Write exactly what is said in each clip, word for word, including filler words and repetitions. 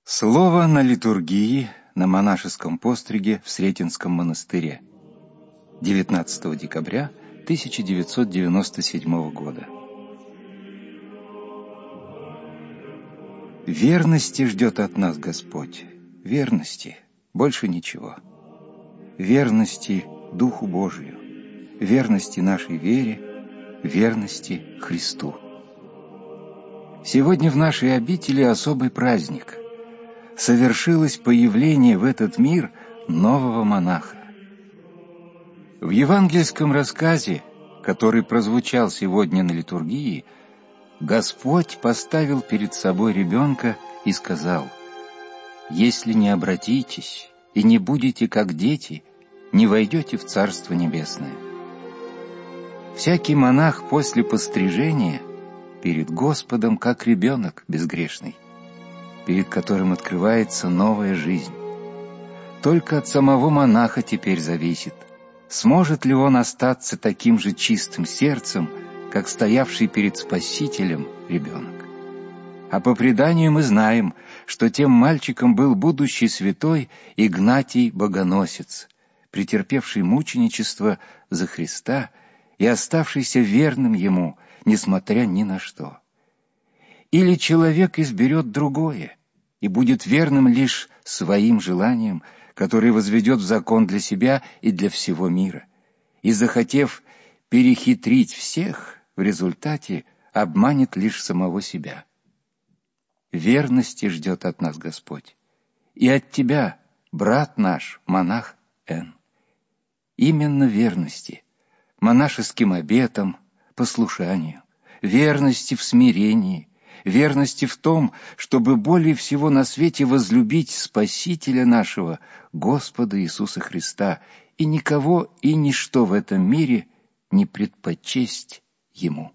Слово на литургии на монашеском постриге в Сретенском монастыре. девятнадцатого декабря тысяча девятьсот девяносто седьмого года. Верности ждет от нас Господь. Верности, больше ничего. Верности Духу Божию, верности нашей вере, верности Христу. Сегодня в нашей обители особый праздник. Совершилось появление в этот мир нового монаха. В евангельском рассказе, который прозвучал сегодня на литургии, Господь поставил перед собой ребенка и сказал: «Если не обратитесь и не будете как дети, не войдете в Царство Небесное». Всякий монах после пострижения перед Господом как ребенок безгрешный, перед которым открывается новая жизнь. Только от самого монаха теперь зависит, сможет ли он остаться таким же чистым сердцем, как стоявший перед Спасителем ребенок. А по преданию мы знаем, что тем мальчиком был будущий святой Игнатий Богоносец, претерпевший мученичество за Христа и оставшийся верным Ему, несмотря ни на что. Или человек изберет другое и будет верным лишь своим желаниям, которые возведет в закон для себя и для всего мира, и, захотев перехитрить всех, в результате обманет лишь самого себя. Верности ждет от нас Господь, и от тебя, брат наш, монах Н. Именно верности, монашеским обетам, послушанию, верности в смирении, верности в том, чтобы более всего на свете возлюбить Спасителя нашего, Господа Иисуса Христа, и никого и ничто в этом мире не предпочесть Ему.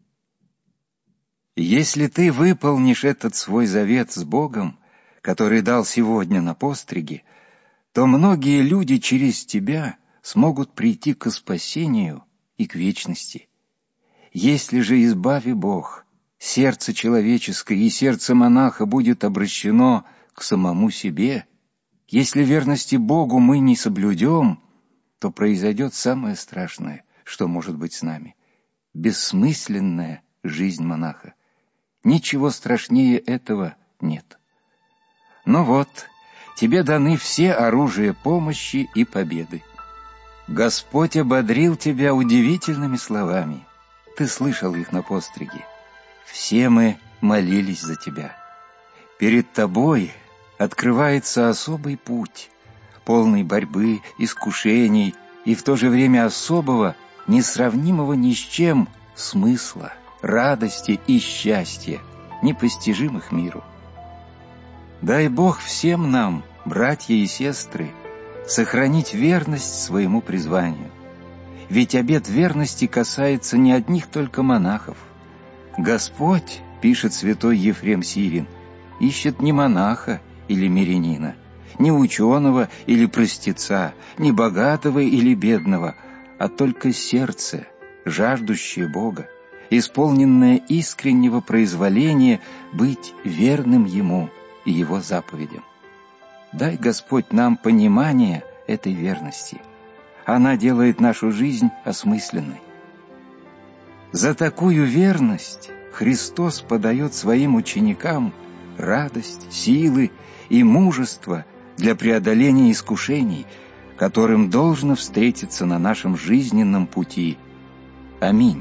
Если ты выполнишь этот свой завет с Богом, который дал сегодня на постриге, то многие люди через тебя смогут прийти к спасению и к вечности. Если же, избави Бог, сердце человеческое и сердце монаха будет обращено к самому себе, если верности Богу мы не соблюдем, то произойдет самое страшное, что может быть с нами — бессмысленная жизнь монаха. Ничего страшнее этого нет. Но вот, тебе даны все оружия помощи и победы. Господь ободрил тебя удивительными словами. Ты слышал их на постриге. Все мы молились за тебя. Перед тобой открывается особый путь, полный борьбы, искушений и в то же время особого, несравнимого ни с чем смысла, радости и счастья, непостижимых миру. Дай Бог всем нам, братья и сестры, сохранить верность своему призванию. Ведь обет верности касается не одних только монахов. Господь, пишет святой Ефрем Сирин, ищет не монаха или мирянина, не ученого или простеца, не богатого или бедного, а только сердце, жаждущее Бога, исполненное искреннего произволения быть верным Ему и Его заповедям. Дай, Господь, нам понимание этой верности. Она делает нашу жизнь осмысленной. За такую верность Христос подает своим ученикам радость, силы и мужество для преодоления искушений, которым должно встретиться на нашем жизненном пути. Аминь.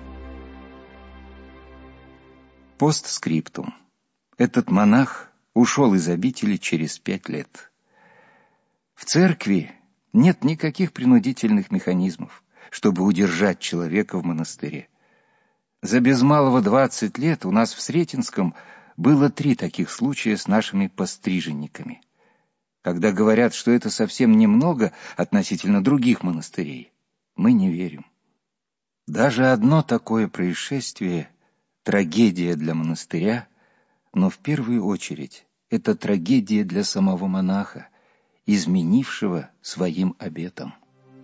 Постскриптум. Этот монах ушел из обители через пять лет. В церкви нет никаких принудительных механизмов, чтобы удержать человека в монастыре. За без малого двадцать лет у нас в Сретенском было три таких случая с нашими постриженниками. Когда говорят, что это совсем немного относительно других монастырей, мы не верим. Даже одно такое происшествие — трагедия для монастыря, но в первую очередь это трагедия для самого монаха, изменившего своим обетом.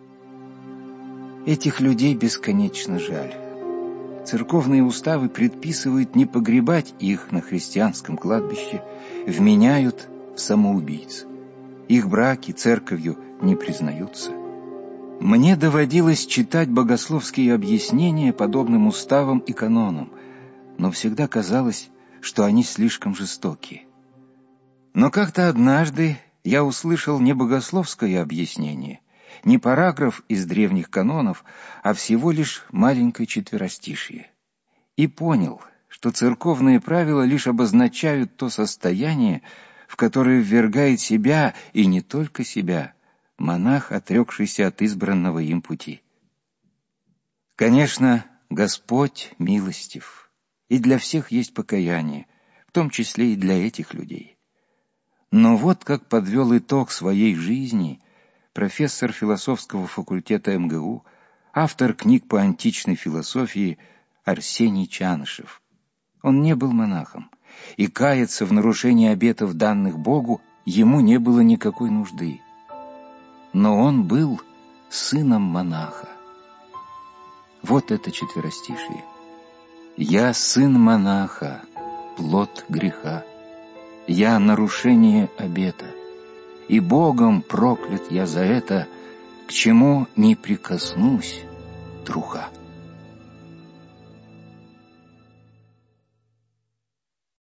Этих людей бесконечно жаль. Церковные уставы предписывают не погребать их на христианском кладбище, вменяют самоубийц. Их браки церковью не признаются. Мне доводилось читать богословские объяснения подобным уставам и канонам, но всегда казалось, что они слишком жестоки. Но как-то однажды я услышал не богословское объяснение, не параграф из древних канонов, а всего лишь маленькое четверостишие. И понял, что церковные правила лишь обозначают то состояние, в которое ввергает себя, и не только себя, монах, отрекшийся от избранного им пути. Конечно, Господь милостив, и для всех есть покаяние, в том числе и для этих людей. Но вот как подвел итог своей жизни профессор философского факультета эм гэ у, автор книг по античной философии Арсений Чанышев. Он не был монахом, и каяться в нарушении обетов, данных Богу, ему не было никакой нужды. Но он был сыном монаха. Вот это четверостишие. «Я сын монаха, плод греха. Я нарушение обета, и Богом проклят я за это, к чему не прикоснусь, труха».